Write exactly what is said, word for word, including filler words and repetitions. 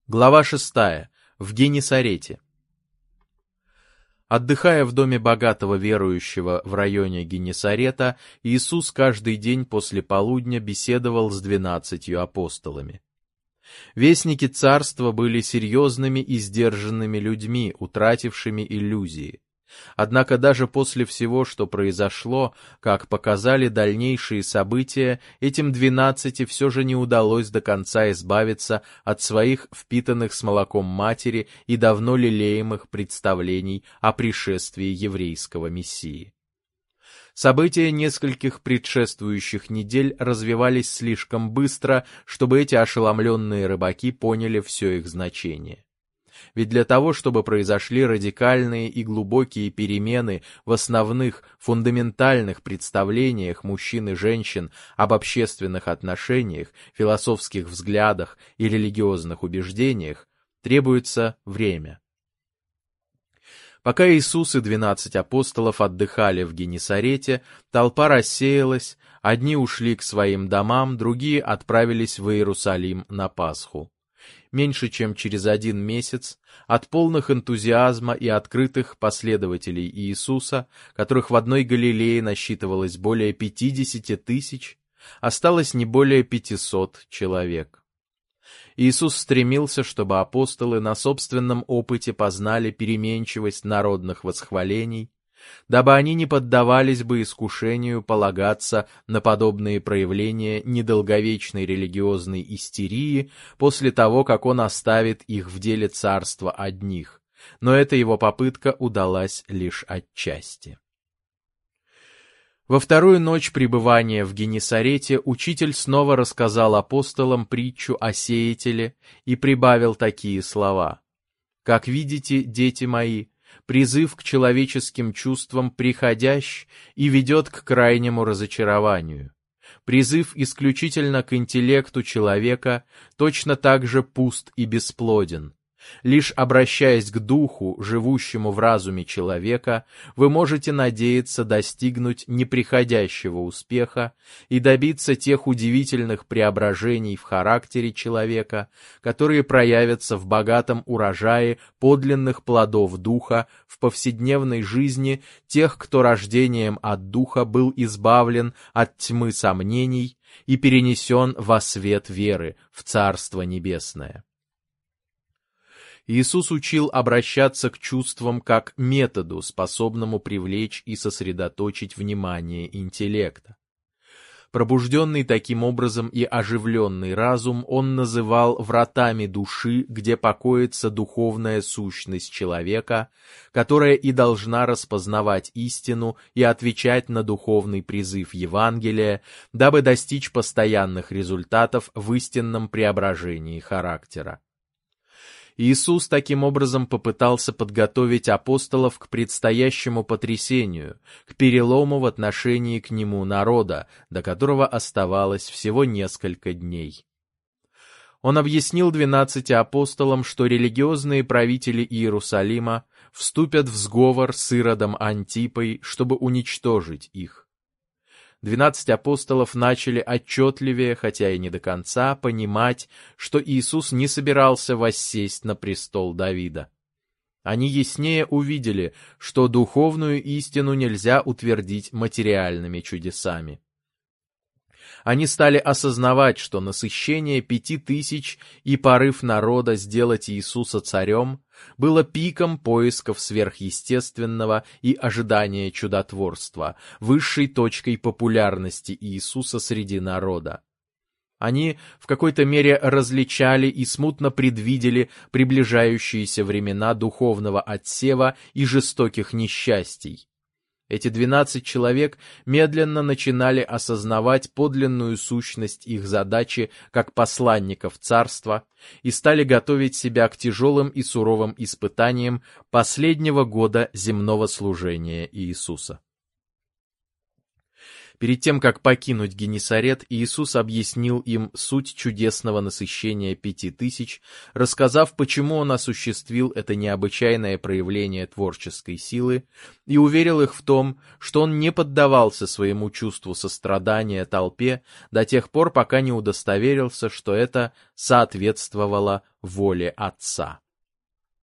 Глава шестая. В Генесарете. Отдыхая в доме богатого верующего в районе Генесарета, Иисус каждый день после полудня беседовал с двенадцатью апостолами. Вестники царства были серьезными и сдержанными людьми, утратившими иллюзии. Однако даже после всего, что произошло, как показали дальнейшие события, этим двенадцати все же не удалось до конца избавиться от своих впитанных с молоком матери и давно лелеемых представлений о пришествии еврейского Мессии. События нескольких предшествующих недель развивались слишком быстро, чтобы эти ошеломленные рыбаки поняли все их значение. Ведь для того, чтобы произошли радикальные и глубокие перемены в основных, фундаментальных представлениях мужчин и женщин об общественных отношениях, философских взглядах и религиозных убеждениях, требуется время. Пока Иисус и двенадцать апостолов отдыхали в Генесарете, толпа рассеялась, одни ушли к своим домам, другие отправились в Иерусалим на Пасху. Меньше чем через один месяц от полных энтузиазма и открытых последователей Иисуса, которых в одной Галилее насчитывалось более пятидесяти тысяч, осталось не более пятисот человек. Иисус стремился, чтобы апостолы на собственном опыте познали переменчивость народных восхвалений, дабы они не поддавались бы искушению полагаться на подобные проявления недолговечной религиозной истерии после того, как он оставит их в деле царства одних, но эта его попытка удалась лишь отчасти. Во вторую ночь пребывания в Генесарете учитель снова рассказал апостолам притчу о сеятеле и прибавил такие слова: «Как видите, дети мои, призыв к человеческим чувствам приходящ и ведет к крайнему разочарованию. Призыв исключительно к интеллекту человека точно так же пуст и бесплоден. Лишь обращаясь к духу, живущему в разуме человека, вы можете надеяться достигнуть неприходящего успеха и добиться тех удивительных преображений в характере человека, которые проявятся в богатом урожае подлинных плодов духа в повседневной жизни тех, кто рождением от духа был избавлен от тьмы сомнений и перенесен во свет веры, в Царство Небесное». Иисус учил обращаться к чувствам как методу, способному привлечь и сосредоточить внимание интеллекта. Пробужденный таким образом и оживленный разум он называл вратами души, где покоится духовная сущность человека, которая и должна распознавать истину и отвечать на духовный призыв Евангелия, дабы достичь постоянных результатов в истинном преображении характера. Иисус таким образом попытался подготовить апостолов к предстоящему потрясению, к перелому в отношении к нему народа, до которого оставалось всего несколько дней. Он объяснил двенадцати апостолам, что религиозные правители Иерусалима вступят в сговор с Иродом Антипой, чтобы уничтожить их. Двенадцать апостолов начали отчетливее, хотя и не до конца, понимать, что Иисус не собирался воссесть на престол Давида. Они яснее увидели, что духовную истину нельзя утвердить материальными чудесами. Они стали осознавать, что насыщение пяти тысяч и порыв народа сделать Иисуса царем было пиком поисков сверхъестественного и ожидания чудотворства, высшей точкой популярности Иисуса среди народа. Они в какой-то мере различали и смутно предвидели приближающиеся времена духовного отсева и жестоких несчастий. Эти двенадцать человек медленно начинали осознавать подлинную сущность их задачи как посланников царства и стали готовить себя к тяжелым и суровым испытаниям последнего года земного служения Иисуса. Перед тем, как покинуть Генесарет, Иисус объяснил им суть чудесного насыщения пяти тысяч, рассказав, почему Он осуществил это необычайное проявление творческой силы, и уверил их в том, что Он не поддавался своему чувству сострадания толпе до тех пор, пока не удостоверился, что это соответствовало воле Отца.